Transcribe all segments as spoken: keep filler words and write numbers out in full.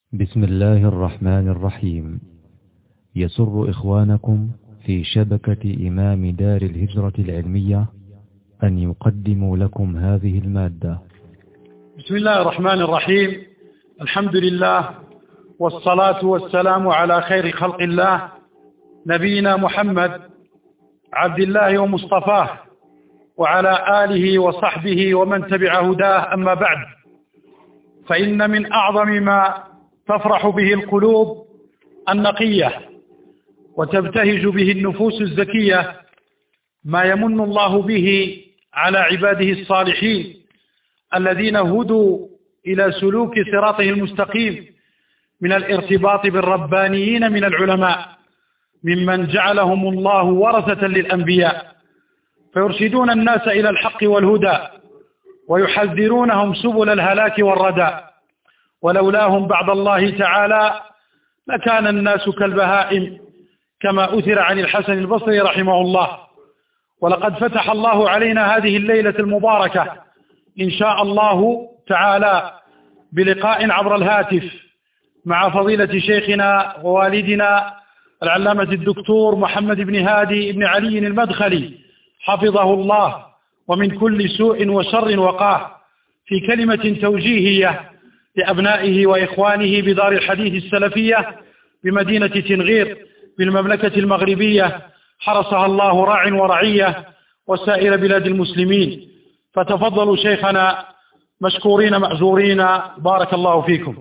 بسم الله الرحمن الرحيم. يسر إخوانكم في شبكة إمام دار الهجرة العلمية أن يقدموا لكم هذه المادة. بسم الله الرحمن الرحيم. الحمد لله والصلاة والسلام على خير خلق الله نبينا محمد عبد الله ومصطفاه وعلى آله وصحبه ومن تبع هداه. أما بعد، فإن من أعظم ما تفرح به القلوب النقية وتبتهج به النفوس الزكية ما يمن الله به على عباده الصالحين الذين هدوا إلى سلوك صراطه المستقيم من الارتباط بالربانيين من العلماء ممن جعلهم الله ورثة للأنبياء، فيرشدون الناس إلى الحق والهدى ويحذرونهم سبل الهلاك والردى. ولولاهم بعد الله تعالى لكان الناس كالبهائم، كما أثر عن الحسن البصري رحمه الله. ولقد فتح الله علينا هذه الليلة المباركة إن شاء الله تعالى بلقاء عبر الهاتف مع فضيلة شيخنا ووالدنا العلامة الدكتور محمد بن هادي بن علي المدخلي حفظه الله ومن كل سوء وشر وقاه، في كلمة توجيهية لأبنائه وإخوانه بدار الحديث السلفية بمدينة تنغير بالمملكة المغربية، حرسها الله راع ورعية وسائر بلاد المسلمين. فتفضلوا شيخنا مشكورين مأجورين، بارك الله فيكم.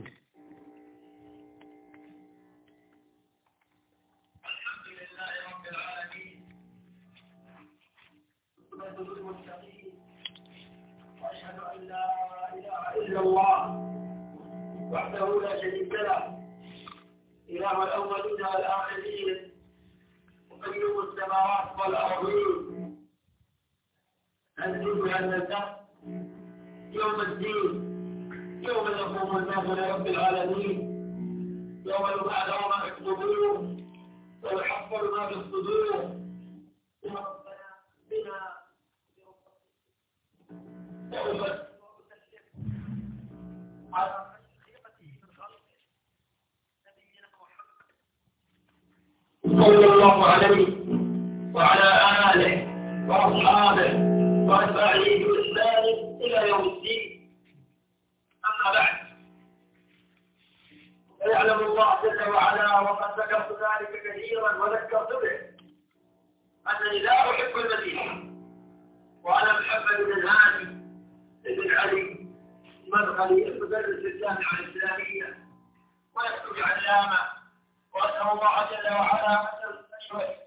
الله وحده لا شريك له، إله الأولين والآخرين، مقيم السماوات والأرضين، الدين والنسب يوم الدين، يوم يقوم الناس لرب العالمين، يوم يبعث ما في الصدور ويحفر ما في الصدور. يا ربنا بنا توبة صلى الله عليه وعلى آله وأصحابه وأتباعه بإحسان إلى يوم الدين. أما بعد، فيعلم الله جل وعلا وقد ذكرت ذلك كثيرا وذكرت به أنني لا أحب المدينة، وأنا محمد بن هادي بن علي المدخلي المدرس الجامعة الإسلامية ويكتب علامة، وأسأل الله جل وعلا أن يستشفي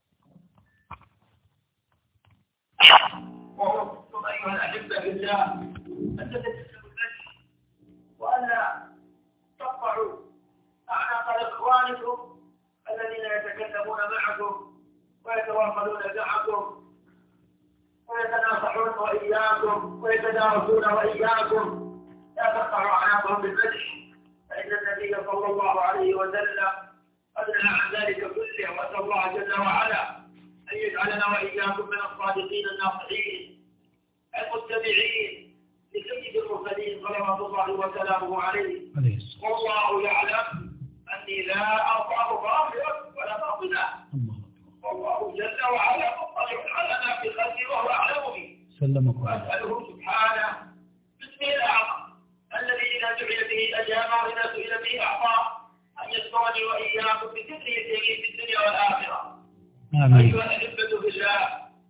وأوصيكم أيها الأحبة بالله أن تتجسدوا النجم وألا تقطعوا أعناق إخوانكم الذين يتكلمون معكم ويتواصلون معكم ويتناصحون وإياكم ويتدارسون وإياكم. لا تقطعوا أعناقهم بالمدح، فإن النبي صلى الله عليه وسلم قد نهى عن ذلك كله. وأسأل الله جل وعلا أن يجعلنا وإياكم من الصادقين الناصحين المتبعين لسيد المرسلين صلوات الله وسلامه عليه. والله يعلم أني لا أرضاه ظاهرا ولا باطنا، والله جل وعلا مطلع على ما في خلقه وهو أعلم به. وأسأله سبحانه باسمه الأعظم الذي إذا دعي به أجاب وإذا سئل به أعطاه أن يذكرني وإياكم بذكره الجميل في الدنيا والآخرة. أيها الأحبة بالله،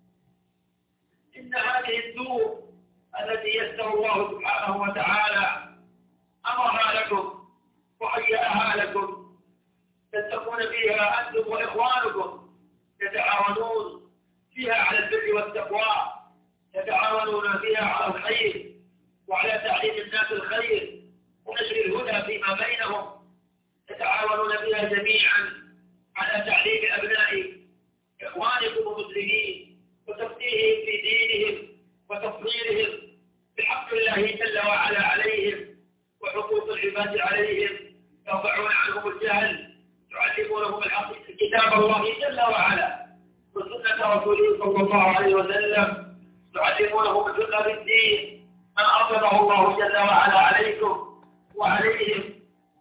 إن هذه الدور التي يسر الله سبحانه وتعالى أمرها لكم وهيأها لكم تتقون فيها أنتم وإخوانكم، تتعاونون فيها على البر والتقوى، تتعاونون فيها على الخير وعلى تعليم الناس الخير ونشر الهدى فيما بينهم، تتعاونون بها جميعا على تعليم أبناء إخوانكم المسلمين وتفقيههم في دينهم وتصويرهم بحق الله جل وعلا عليهم وحقوق العباد عليهم، ترفعون عنهم الجهل، تعلمونهم الحق كتاب الله جل وعلا وسنة رسوله صلى الله عليه وسلم، تعلمونهم الفقه في الدين من أرغبه الله جل وعلا عليكم وعليهم،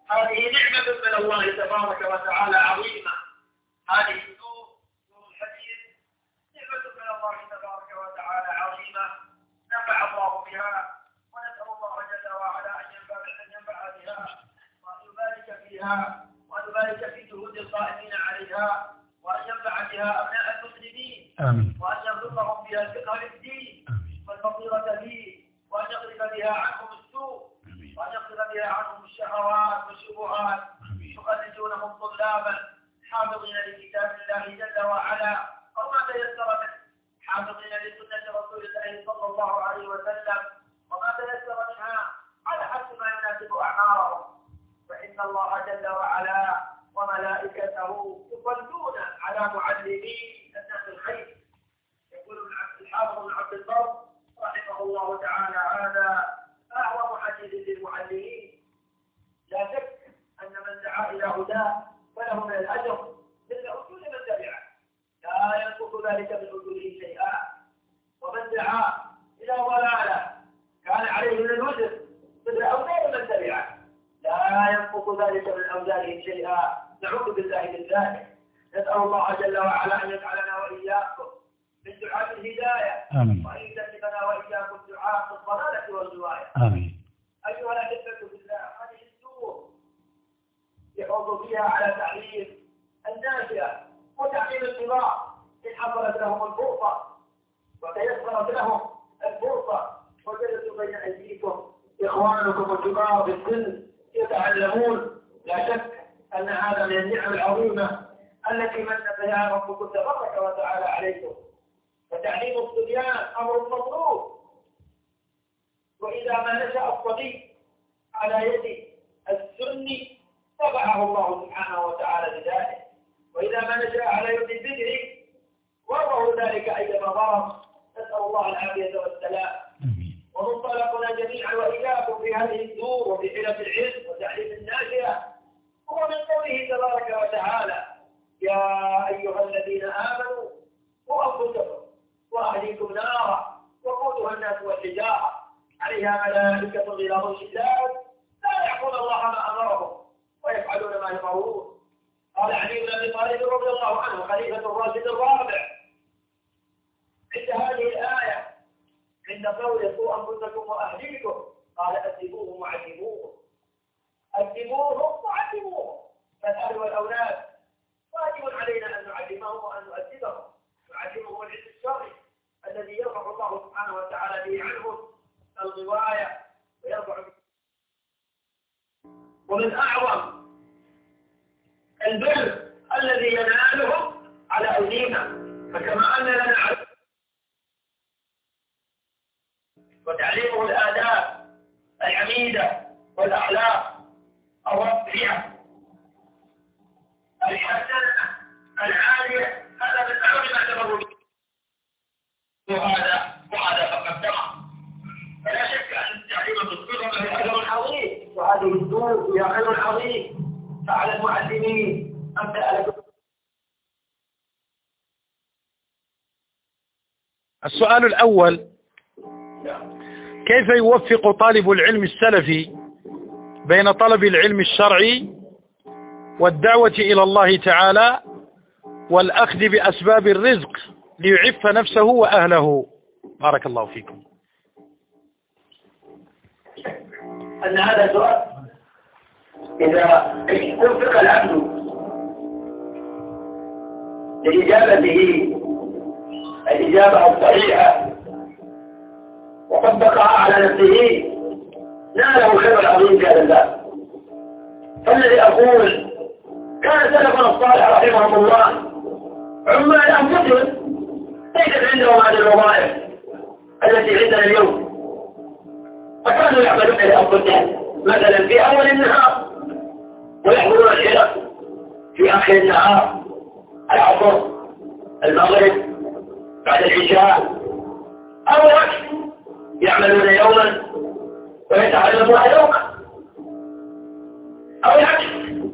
هذه نعمة من الله تبارك وتعالى عظيمة. هذه النور نور الحديث نعمة من الله تبارك وتعالى عظيمة نفع الله بها، ونسأل الله جل وعلا أن ينفع أن ينفع بها وأن يبارك فيها وأن يبارك في جهود القائمين عليها، وأن ينفع بها أبناء المسلمين، آمين. وأن يرزقهم بها الفقه في الدين والبصيرة فيه، وأن يصرف بها عنهم السوء، وأن يصرف بها عنهم الشهوات والشبهات، يخرجونهم طلابا حافظين لكتاب الله جل وعلا أو ما تيسر منه، حافظين لسنة رسول الله صلى الله عليه وسلم وما تيسر منها على حسب ما يناسب أعمارهم. فإن الله جل وعلا وملائكته يصلون على معلمي الناس الخير. يقول الحافظ بن عبد البر رحمه الله تعالى هذا أعظم حديث للمعلمين. لا شك أن من دعا إلى هداه فله من الأجر مثل أجور من تبعه، لا ينقص ذلك من أجوره شيئا. ومن دعا إلى ضلالة كان عليه من الوزر مثل أوزار من تبعه، لا ينقص ذلك من أوزارهم شيئا. نعوذ بالله من ذلك. نسأل الله جل وعلا أن يجعلنا وإياكم من دعاة الهداية، وأن يجنبنا وإياكم دعاة الضلالة والغواية. آمين. أيها الأحبة بالله، هذه السور يحوط فيها على تعليم الناشئة وتعليم الكبار إن حصلت لهم الفرصة وتيسرت لهم الفرصة وجلسوا بين أيديكم إخوانكم الكبار في السن يتعلمون. لا شك أن هذا من النعم العظيمة التي من بها ربكم تبارك وتعالى عليكم. فتعليم الصبيان أمر مطلوب، وإذا ما نشأ الصبي على يد السن تبعه الله سبحانه وتعالى بذلك، وإذا ما نشأ على يد البدر وضعه ذلك أيما ضرر. نسأل الله العافية والسلام. ومنطلقنا جميعا وإياكم في هذه الدور وفي حلف العلم وتعليم الناشئة هو من قوله تبارك وتعالى: يا أيها الذين آمنوا قوا أنفسكم وأهليكم نارا وقودها الناس والحجارة عليها ملائكة غلاظ شداد لا يعصون الله ما أمرهم ويفعلون ما يؤمرون. قال علي بن أبي طالب رضي الله عنه خليفة الراشد الرابع عند هذه الآية عند قول قوا أنفسكم وأهليكم قال أدبوهم وعلموهم. أدبوهم وعلموهم، فالأهل والأولاد واجب علينا أن نعلمهم وأن نؤدبهم. نعلمهم العلم الشرعي الذي يرفع الله سبحانه وتعالى به عنهم الغواية ويرفع به. ومن أعظم البر الذي ينالهم على أيدينا، فكما أننا نعلم وتعليمه الآداب الحميدة والأخلاق الرفيعة الحسنة العالية، هذا من أعظم ما تمر به، وهذا وهذا فقد ترى. فلا شك أن التعليم بالصغر له أجر عظيم، وهذه الدروس هي أجر عظيم. فعلى المعلمين أبدأ. السؤال الأول: كيف يوفق طالب العلم السلفي بين طلب العلم الشرعي والدعوة إلى الله تعالى والأخذ بأسباب الرزق ليعف نفسه وأهله؟ بارك الله فيكم. أن هذا سؤال إذا وفق العبد لإجابته الإجابة الصحيحة وطبقها على نفسه ناله خير العظيم في هذا الباب. فالذي أقول كان سلفنا الصالح رحمهم الله عمال أنفسهم ليست عندهم هذه الوظائف التي عندنا اليوم، فكانوا يعملون لأنفسهم مثلا في أول النهار ويحضرون الحلق في آخر النهار، العصر، المغرب، بعد العشاء، أو العكس يعملون يوما ويتعلمون يوما، أو العكس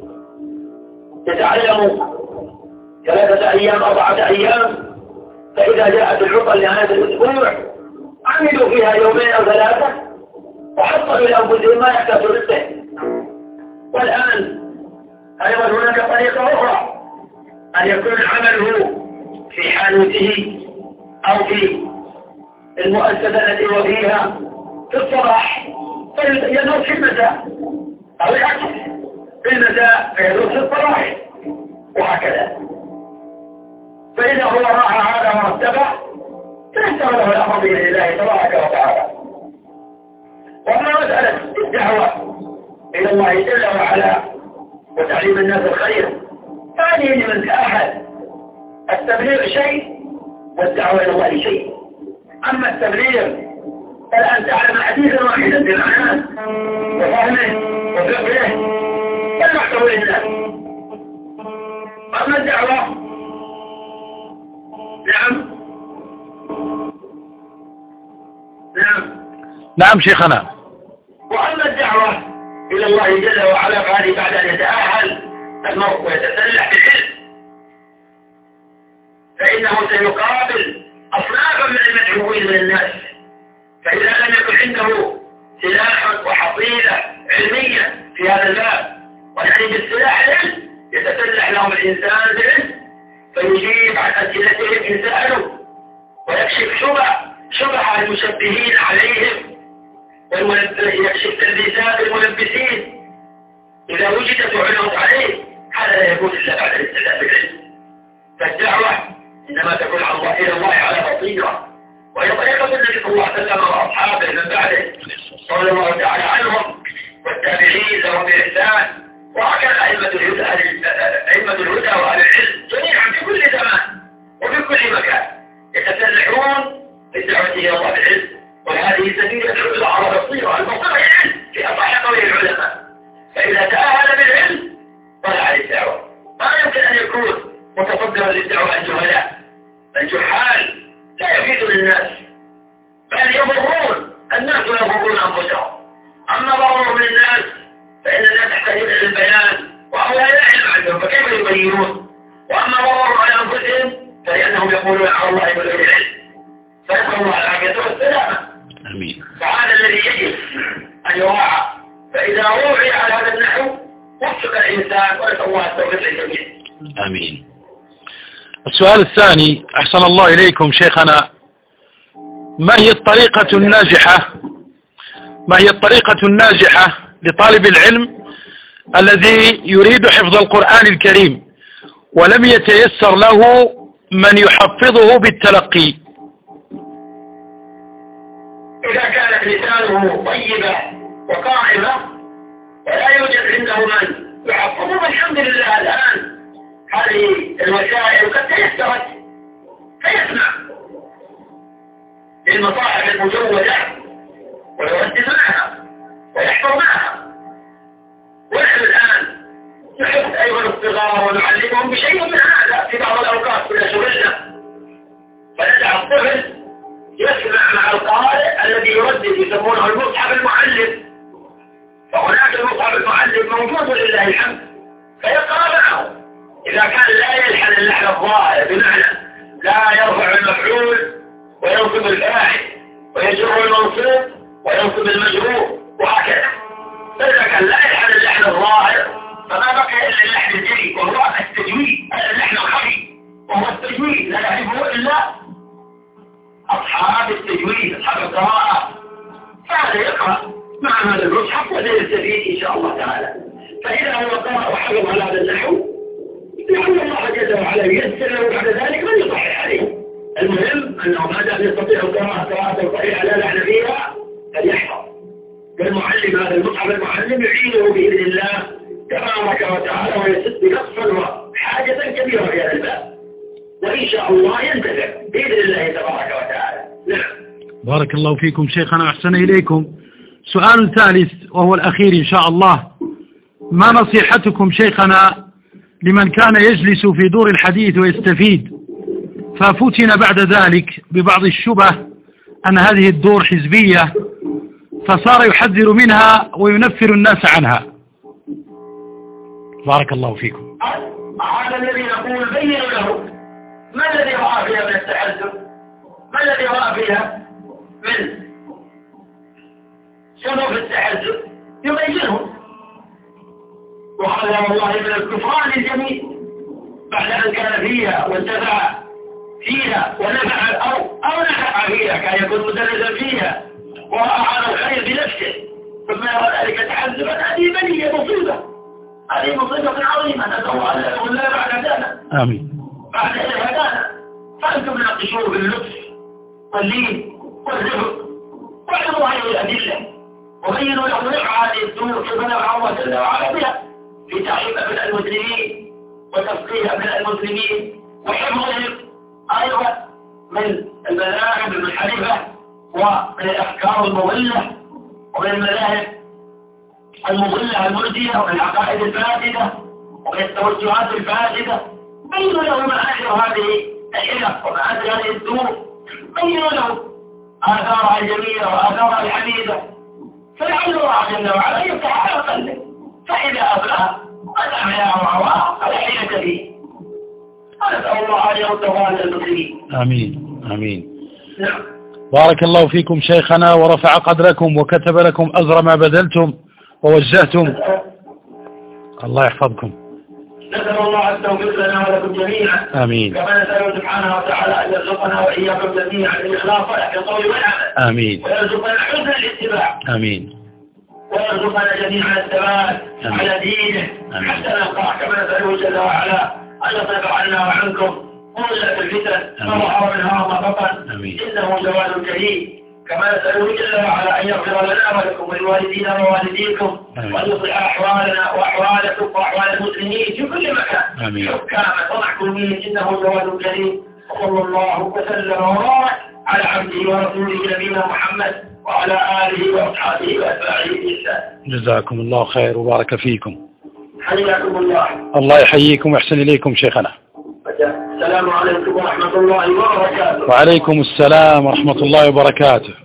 يتعلموا ثلاثة أيام أربعة أيام، فإذا جاءت العطل لهذا الأسبوع عملوا فيها يومين أو ثلاثة وحصلوا لأنفسهم ما يحتاجون به. والآن أيضا هناك طريقة أخرى، أن يكون عمله في حانوته أو في المؤسسة التي هو فيها في الصباح فيدرس في المساء، أو العكس في المساء فيدرس في الصباح، وهكذا. فإذا هو راح هذا مرتبة فيستوى له الأمر بإذن الله تبارك وتعالى. وأما مسألة الدعوة إلى الله جل وعلا وتعليم الناس الخير فهذه لمن تأهل. التبليغ شيء والدعوة إلى الله شيء. أما التبليغ فالآن تعلم حديثا واحدا بمعناه وفهمه وفقه فالمحتوى للناس. أما الدعوة نعم نعم نعم شيخنا. وأما الدعوة إلى الله جل وعلا فهذه بعد أن يتأهل المرء ويتسلح بالعلم، فإنه سيقابل أصنافا من المدعوين من الناس، فإذا لم يكن عنده سلاح وحصيلة علمية في هذا الباب، ويعني بالسلاح العلم يتسلح لهم الإنسان بالعلم فيجيب عن أسئلتهم إن سألوا، ويكشف شبه شبه المشبهين عليهم، ويكشف تلبيسات الملبسين إذا وجدت وعلمت عليه. هذا لا يكون إلا بعد الاستدلال بالعلم. فالدعوة إنما تكون على الله إلى الله على بصيرة، وهي طريقة النبي صلى الله عليه وسلم وأصحابه من بعده صلى الله تعالى عنهم والتابعين لهم بإحسان، وهكذا أئمة الهدى أئمة الهدى وأهل العلم جميعا في كل زمان وفي كل مكان يتسلحون بالدعوة إلى الله بالعلم، وهذه سبيل العلم على بصيرة. البصيرة العلم في أصح قول العلماء، فإذا تأهل بالعلم طلع للدعوة. ما يمكن أن يكون متصدرا للدعوة الجهلاء الجحال لا يفيد للناس، بل يضرون الناس ويضرون أنفسهم. أما ضررهم للناس فإن الناس تحتاجون إلى البيان وهؤلاء لا علم عندهم فكيف يبينون؟ وأما ضررهم على أنفسهم فلأنهم يقولون على الله بغير علم، فنسأل الله العافية والسلامة. آمين. فهذا الذي يجب أن يراعى، فإذا روعي على هذا النحو وفق الإنسان، ونسأل الله التوفيق للجميع. آمين. السؤال الثاني، أحسن الله إليكم شيخنا، ما هي الطريقة الناجحة ما هي الطريقة الناجحة لطالب العلم الذي يريد حفظ القرآن الكريم ولم يتيسر له من يحفظه بالتلقي؟ إذا كانت لسانه طيبة وقائمة ولا يوجد عنده من يحفظه، الحمد لله الآن هذه الوسائل قد تيسرت فيسمع للمصاحف المجودة ويردد معها ويحفظ معها. ونحن الآن نحب أيضا الصغار ونعلمهم بشيء من هذا في بعض الأوقات كنا شغلنا، فندع الطفل يسمع مع القارئ الذي يردد يسمونه المصحف المعلم، فهناك المصحف المعلم موجود لله الحمد فيقرأ معه. إذا كان لا يلحن اللحن الظاهر بمعنى لا يرفع المفعول وينصب الفاعل ويجر المنصوب وينصب المجرور وهكذا، فإذا كان لا يلحن اللحن الظاهر فما بقي إلا اللحن الجلي وهو التجويد، اللحن الخفي وهو التجويد لا يعرفه إلا أصحاب التجويد أصحاب القراءة، فهذا يقرأ مع هذا المصحف وسيستفيد إن شاء الله تعالى. فإذا هو قرأ وحفظ على هذا النحو لعل الله جل وعلا ييسر له بعد ذلك من يصحح عليه. المهم أنه ما دام يستطيع القراءة قراءة صحيحة لا لحن فيها فليحفظ. فالمعلم هذا المصحف المعلم يعينه بإذن الله تبارك وتعالى ويسد نقصا وحاجة كبيرة في هذا الباب، وإن شاء الله ينتفع بإذن الله تبارك وتعالى. نعم. بارك الله فيكم شيخنا أحسن إليكم. سؤال ثالث وهو الأخير إن شاء الله، ما نصيحتكم شيخنا لمن كان يجلس في دور الحديث ويستفيد ففتن بعد ذلك ببعض الشبه أن هذه الدور حزبية فصار يحذر منها وينفر الناس عنها؟ بارك الله فيكم. هذا الذي نقول بينوا له ما الذي رأى فيها من التحذر، ما الذي رأى فيها من سبب التحذر يبينه. وحذر الله من الكفران الجميل بعد أن كان فيها وانتفع فيها ونفع أو أو نفع فيها، كان يكون مدرسا فيها ورأى على الخير بنفسه ثم يرى ذلك تحزبا. هذه بلية مصيبة، هذه مصيبة عظيمة، نسأل الله أن يقول لنا بعد هدانا. آمين. بعد أن هدانا فأنتم ناقشوه باللطف واللين والرفق واعلموا هذه الأدلة وبينوا له نفع هذه الدور كيف نفع الله جل وعلا بها في تعليم أبناء المسلمين وتفقيه أبناء المسلمين وحفظهم أيضا من المذاهب المنحرفة ومن الأفكار المضلة ومن المذاهب المضلة المرجية ومن العقائد الفاسدة ومن التوجهات الفاسدة. بينوا له مآثر هذه الحلف ومآثر هذه الدور، بينوا له آثارها الجميلة وآثارها الحميدة، فلعل الله جل وعلا يفتح على قلبه، فإذا أبلغ قد أحيا وعواه فلا حيلة فيه. أسأل الله أن يرده على المسلمين. آمين آمين. نعم. بارك الله فيكم شيخنا ورفع قدركم وكتب لكم أجر ما بذلتم ووجهتم. الله يحفظكم. نسأل الله التوفيق لنا ولكم جميعا. آمين. كما نسأله سبحانه وتعالى أن يرزقنا وإياكم جميعا الإخلاص في القول والعمل. آمين. ويرزقنا حسن الاتباع. آمين. ويرزقنا جميعا الثبات على دينه حتى نلقاه، كما نسأله جل وعلا أن يصرف عنا وعنكم كل الفتن ما ظهر منها وما بطن، إنه جواد كريم. كما نسأله جل وعلا أن يغفر لنا ولكم ولوالدينا ووالديكم وأن يصلح أحوالنا وأحوالكم وأحوال المسلمين في كل مكان حكاما ومحكومين، إنه جواد كريم. وصلى الله وسلم وبارك على عبده ورسوله نبينا محمد وعلى آله وأصحابه وأتباعه بإحسان. جزاكم الله خير وبارك فيكم. حياكم الله. الله يحييكم ويحسن إليكم شيخنا. السلام عليكم ورحمة الله وبركاته. وعليكم السلام ورحمة الله وبركاته.